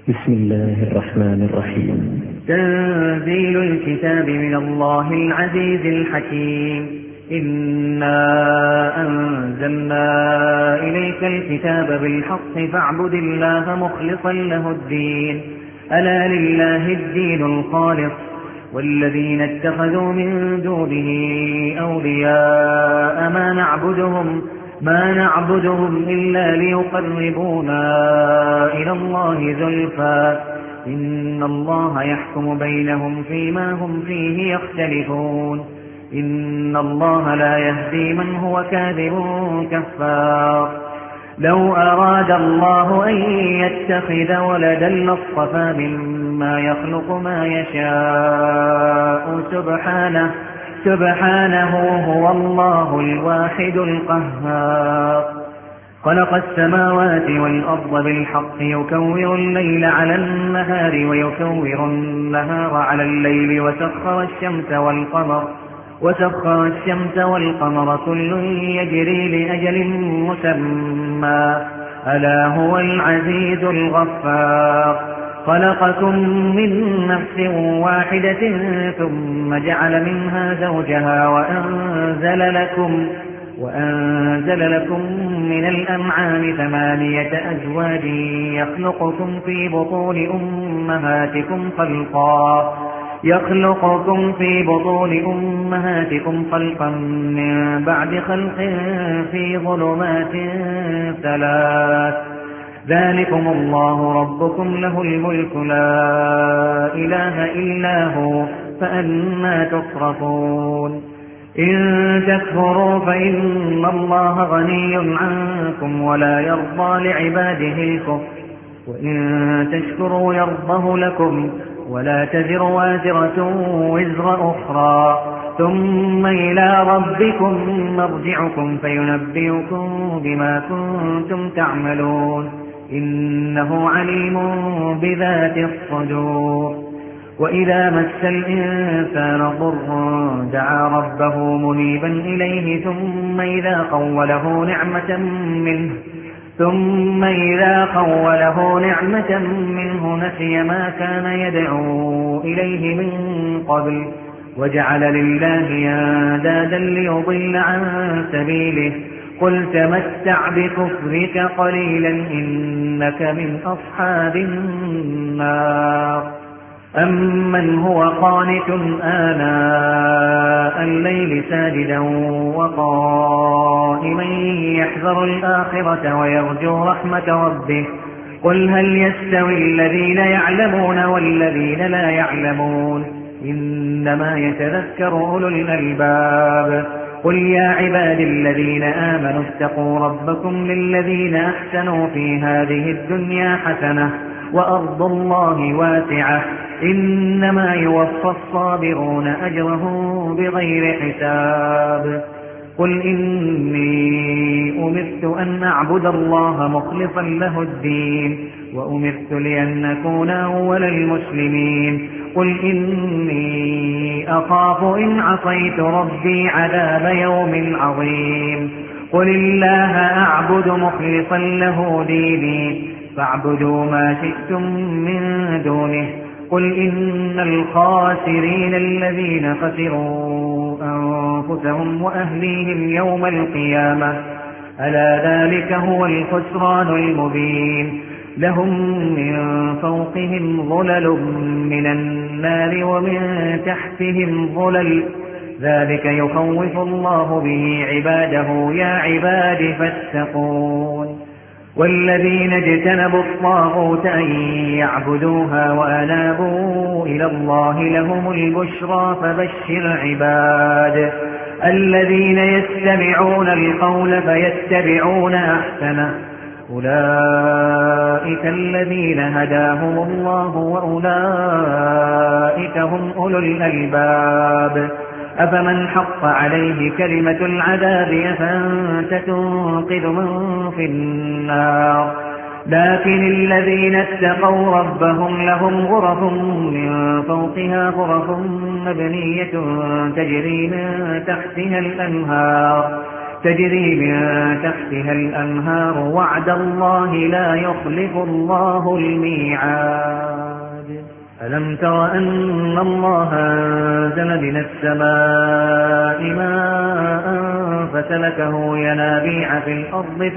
بسم الله الرحمن الرحيم. تنزيل الكتاب من الله العزيز الحكيم. إنا أنزلنا إليك الكتاب بالحق فاعبد الله مخلصا له الدين. ألا لله الدين الخالص والذين اتخذوا من دونه أولياء ما نعبدهم إلا ليقربونا إلى الله زلفى إن الله يحكم بينهم فيما هم فيه يختلفون. إن الله لا يهدي من هو كاذب كفار. لو أراد الله أن يتخذ ولدا لاصطفى مما يخلق ما يشاء سبحانه هو الله الواحد القهار. خلق السماوات والأرض بالحق يكور الليل على النهار ويكور النهار على الليل وسخر الشمس والقمر كل يجري لأجل مسمى ألا هو العزيز الغفار. خلقكم من نفس واحدة ثم جعل منها زوجها وأنزل لكم من الأنعام 8 أزواج يخلقكم في بطون أمهاتكم خلقا من بعد خلق في ظلمات 3. ذلكم الله ربكم له الملك لا إله إلا هو فأنى تصرفون. إن تكفروا فإن الله غني عنكم ولا يرضى لعباده الكفر وإن تشكروا يرضه لكم ولا تزر وازرة وزر أخرى ثم إلى ربكم مرجعكم فينبئكم بما كنتم تعملون إنه عليم بذات الصدور. وإذا مس الإنسان ضر دعا ربه منيبا إليه ثم إذا خوله نعمة منه نسي ما كان يدعو إليه من قبل وجعل لله أندادا ليضل عن سبيله. قل تمتع بكفرك قليلا إنك من أصحاب النار. أمن هو قانت آناء الليل ساجدا وقائما يحذر الآخرة ويرجو رحمة ربه قل هل يستوي الذين يعلمون والذين لا يعلمون إنما يتذكر أولو الألباب. قل يا عبادي الذين آمنوا اتقوا ربكم للذين أحسنوا في هذه الدنيا حسنة وأرض الله واسعة إنما يوفى الصابرون أجرهم بغير حساب. قل إني أمرت أن أعبد الله مخلصا له الدين وأمرت لأن أكون أول المسلمين. قل إني أخاف إن عصيت ربي عذاب يوم عظيم. قل الله أعبد مخلصا له ديني فاعبدوا ما شئتم من دونه. قل إن الخاسرين الذين خسروا أنفسهم وأهليهم يوم القيامة ألا ذلك هو الخسران المبين. لهم من فوقهم ظلل من النار ومن تحتهم ظلل ذلك يخوف الله به عباده يا عباد فاتقون. والذين اجتنبوا الطاغوت أن يعبدوها وأنابوا إلى الله لهم البشرى فبشر عباد الذين يستمعون القول فيتبعون أحسنه أولئك الذين هداهم الله وأولئك هم أولو الألباب. أفمن حق عليه كلمة العذاب أفأنت تنقذ من في النار. لكن الذين اتقوا ربهم لهم غرف من فوقها غرف مبنية تجري من تحتها الأنهار تجري من تحتها الأنهار وعد الله لا يخلف الله الميعاد. ألم تر أن الله أنزل من السماء ماء فسلكه ينابيع في الأرض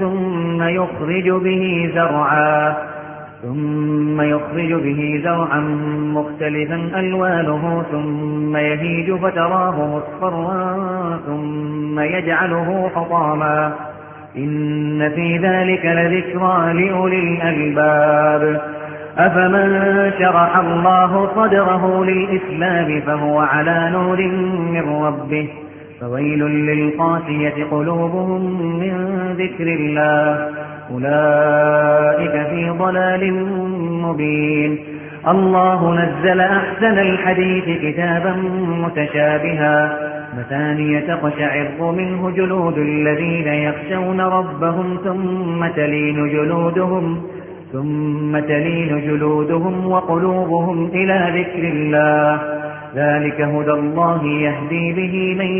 ثم يخرج به زرعا مختلفا ألوانه ثم يهيج فتراه مصفرا ثم يجعله حطاما إن في ذلك لذكرى لأولي الألباب. أفمن شرح الله صدره للإسلام فهو على نور من ربه فويل للقاسية قلوبهم من ذكر الله أولئك في ضلال مبين. الله نزل أحسن الحديث كتابا متشابها مثانية تقشعر منه جلود الذين يخشون ربهم ثم تلين جلودهم وقلوبهم إلى ذكر الله ذلك هدى الله يهدي به من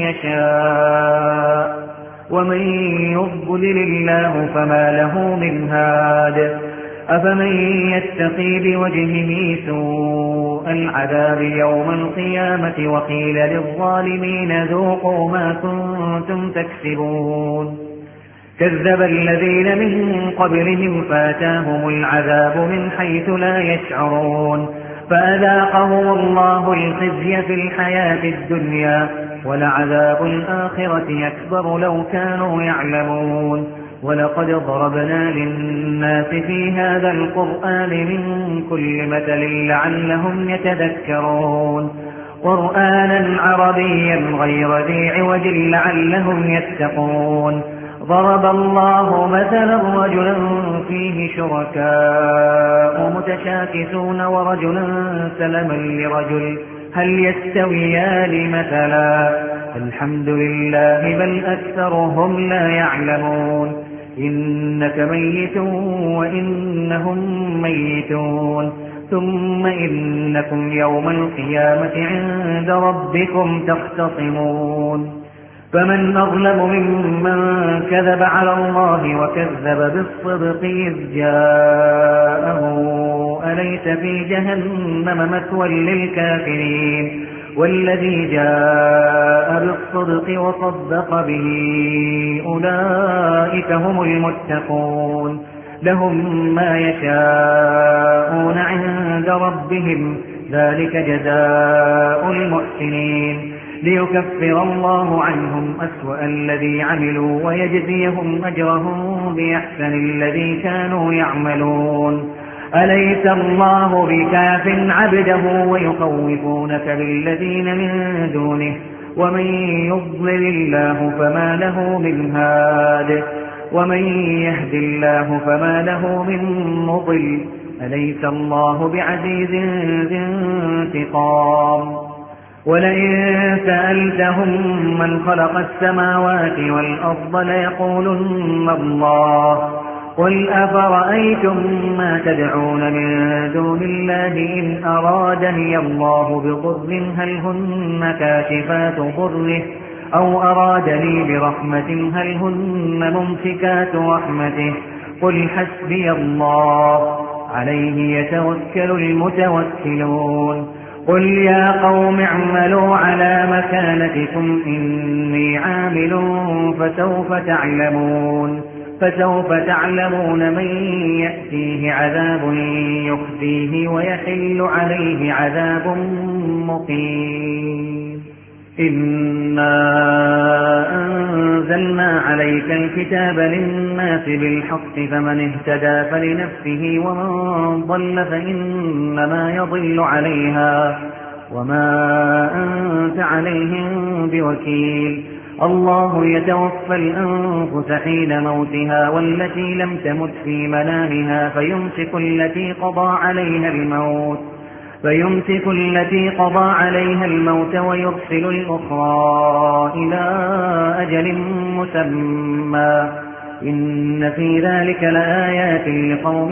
يشاء ومن يضلل الله فما له من هاد. أفمن يتقي بوجهه سوء العذاب يوم القيامة وقيل للظالمين ذوقوا ما كنتم تكسبون. كذب الذين من قبلهم فاتاهم العذاب من حيث لا يشعرون فأذاقهم الله الخزي في الحياة الدنيا ولعذاب الآخرة أكبر لو كانوا يعلمون. ولقد ضربنا للناس في هذا القرآن من كل مثل لعلهم يتذكرون قرآنا عربيا غير ذي عوج لعلهم يتقون. ضرب الله مثلا رجلا فيه شركاء متشاكسون ورجلا سلما لرجل هل يستويان مثلا الحمد لله بل أكثرهم لا يعلمون. إنك ميت وإنهم ميتون ثم إنكم يوم القيامة عند ربكم تختصمون. فمن أظلم ممن كذب على الله وكذب بالصدق إذ جاءه أليس في جهنم مثوى للكافرين والذي جاء بالصدق وصدق به أولئك هم المتقون لهم ما يشاءون عند ربهم ذلك جزاء المحسنين ليكفر الله عنهم أسوأ الذي عملوا ويجزيهم أجرهم بأحسن الذي كانوا يعملون. أليس الله بكاف عبده ويخوفونك بالذين من دونه ومن يضلل الله فما له من هاد ومن يهد الله فما له من مضل. أليس الله بعزيز ذي انتقام. ولئن سألتهم من خلق السماوات والأرض ليقولن الله قل أفرأيتم ما تدعون من دون الله إن أرادني الله بضر هل هن كاشفات ضره أو أرادني برحمة هل هن ممسكات رحمته قل حسبي الله عليه يتوكل المتوكلون. قل يا قوم اعملوا على مكانتكم إني عامل فسوف تعلمون من يأتيه عذاب يخزيه ويحل عليه عذاب مقيم. إنا أنزلنا عليك الكتاب للناس بالحق فمن اهتدى فلنفسه ومن ضل فإنما يضل عليها وما أنت عليهم بوكيل. الله يتوفى الأنفس حين موتها والتي لم تمت في منامها فيمسك التي قضى عليها الموت ويرسل الأخرى إلى أجل مسمى إن في ذلك لآيات لقوم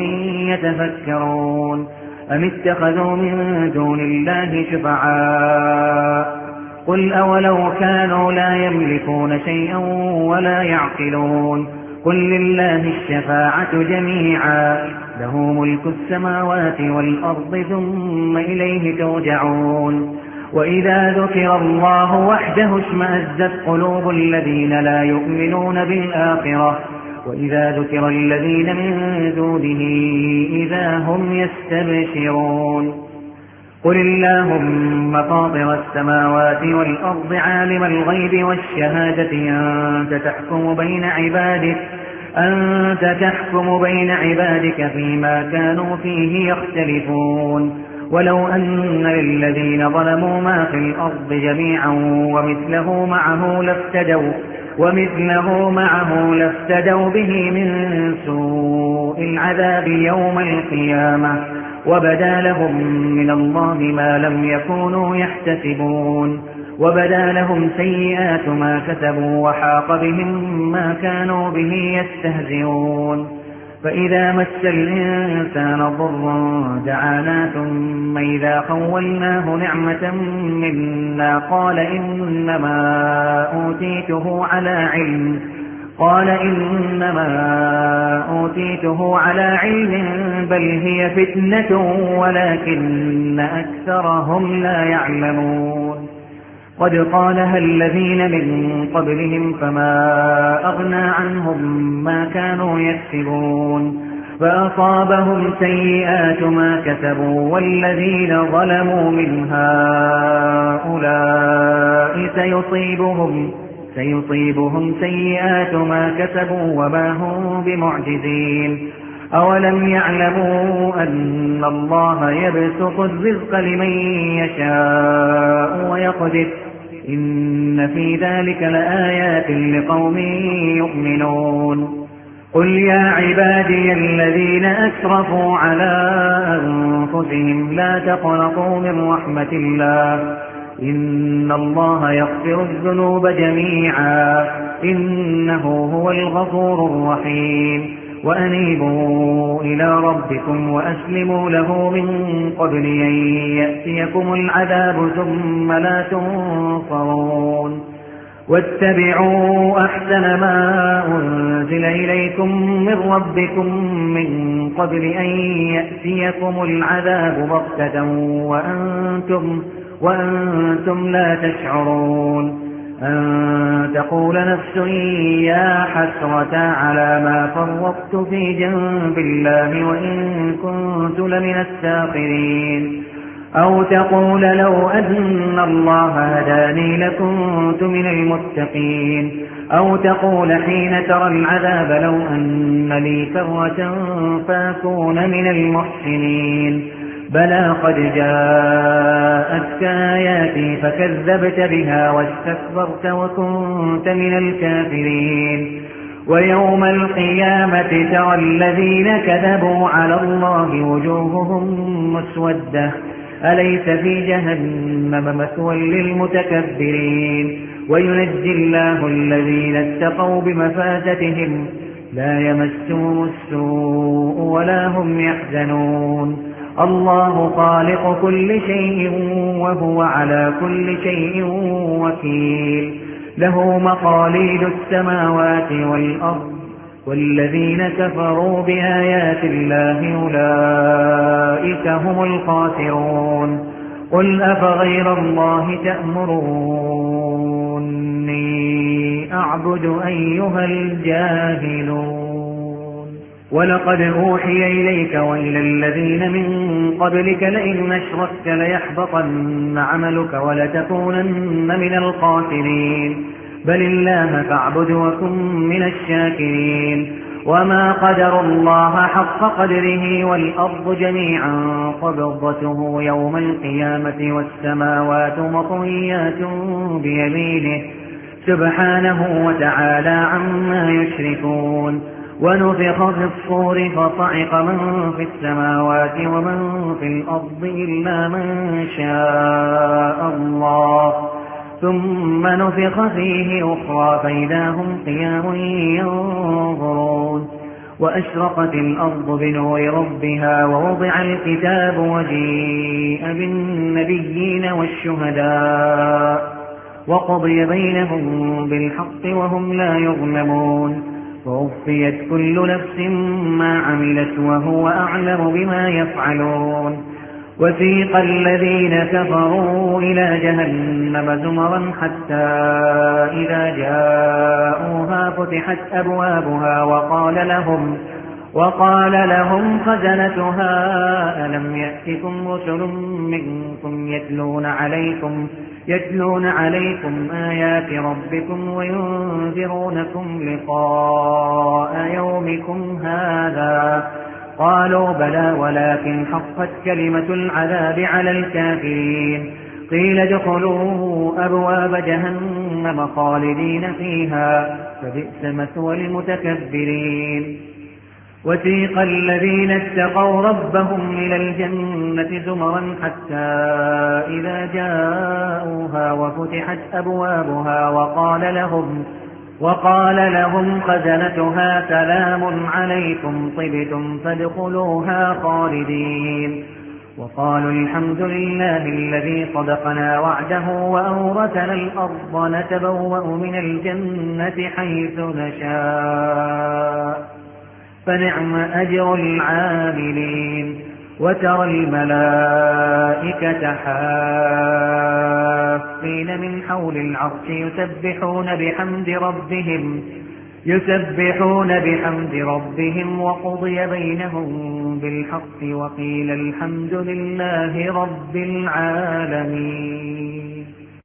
يتفكرون. أم اتخذوا من دون الله شفعاء قل أولو كانوا لا يملكون شيئا ولا يعقلون قل لله الشفاعة جميعا له ملك السماوات والأرض ثم إليه ترجعون وإذا ذكر الله وحده اشمأزت قلوب الذين لا يؤمنون بالآخرة وإذا ذكر الذين من دونه إذا هم يستبشرون قل اللهم فاطر السماوات والأرض عالم الغيب والشهادة أنت تحكم بين عبادك فيما كانوا فيه يختلفون ولو أن للذين ظلموا ما في الأرض جميعا ومثله معه لافتدوا به من سوء العذاب يوم القيامة وبدا لهم من الله ما لم يكونوا يحتسبون وبدا لهم سيئات ما كسبوا وحاق بهم ما كانوا به يستهزئون فإذا مس الإنسان ضر دعانا ثم إذا خولناه نعمة منا قال إنما أوتيته على علم بل هي فتنة ولكن أكثرهم لا يعلمون قد قالها الذين من قبلهم فما أغنى عنهم ما كانوا يكسبون فأصابهم سيئات ما كسبوا والذين ظلموا من هؤلاء سيصيبهم سيئات ما كسبوا وما هم بمعجزين أولم يعلموا أن الله يبسط الرزق لمن يشاء ويقدر إن في ذلك لآيات لقوم يؤمنون قل يا عبادي الذين أسرفوا على أنفسهم لا تقنطوا من رحمة الله إن الله يغفر الذنوب جميعا إنه هو الغفور الرحيم وأنيبوا إلى ربكم وأسلموا له من قبل أن يأتيكم العذاب ثم لا تنصرون واتبعوا أحسن ما أنزل إليكم من ربكم من قبل أن يأتيكم العذاب بغتة وأنتم لا تشعرون أن تقول نفس يا حسرة على ما فرطت في جنب الله وإن كنت لمن الساخرين أو تقول لو أن الله هداني لكنت من المتقين أو تقول حين ترى العذاب لو أن لي كرة فأكون من المحسنين بلى قد جاءتك آياتي فكذبت بها واستكبرت وكنت من الكافرين ويوم القيامة ترى الذين كذبوا على الله وجوههم مسودة أليس في جهنم مثوى للمتكبرين وينجي الله الذين اتقوا بمفازتهم لا يمسهم السوء ولا هم يحزنون الله خالق كل شيء وهو على كل شيء وكيل له مقاليد السماوات والأرض والذين كفروا بآيات الله أولئك هم الخاسرون قل أفغير الله تأمروني أعبد أيها الجاهلون ولقد أوحي إليك وإلى الذين من قبلك لئن أشركت ليحبطن عملك ولتكونن من الخاسرين بل الله فاعبد وكن من الشاكرين وما قدر الله حق قدره والأرض جميعا قبضته يوم القيامة والسماوات مطويات بيمينه سبحانه وتعالى عما يشركون ونفخ في الصور فصعق من في السماوات ومن في الأرض إلا من شاء الله ثم نفخ فيه أخرى فإذا هم قيام ينظرون وأشرقت الأرض بنور ربها ووضع الكتاب وجيء بالنبيين والشهداء وقضي بينهم بالحق وهم لا يظلمون ووفيت كل نفس ما عملت وهو أعلم بما يفعلون وسيق الذين كفروا إلى جهنم زمرا حتى إذا جاءوها فتحت أبوابها وقال لهم خزنتها ألم يأتكم رسل منكم يتلون عليكم آيات ربكم وينذرونكم لقاء يومكم هذا قالوا بلى ولكن حقت كلمة العذاب على الكافرين قيل ادخلوا أبواب جهنم خالدين فيها فبئس مثوى المتكبرين وسيق الذين اتقوا ربهم إلى الجنة زمرا حتى إذا جاءوها وفتحت أبوابها وقال لهم خزنتها سلام عليكم طبتم فادخلوها خالدين وقالوا الحمد لله الذي صدقنا وعده وأورثنا الأرض نتبوأ من الجنة حيث نشاء فنعم أجر العاملين وترى الملائكة حافين من حول العرش يسبحون بحمد ربهم وقضي بينهم بالحق وقيل الحمد لله رب العالمين.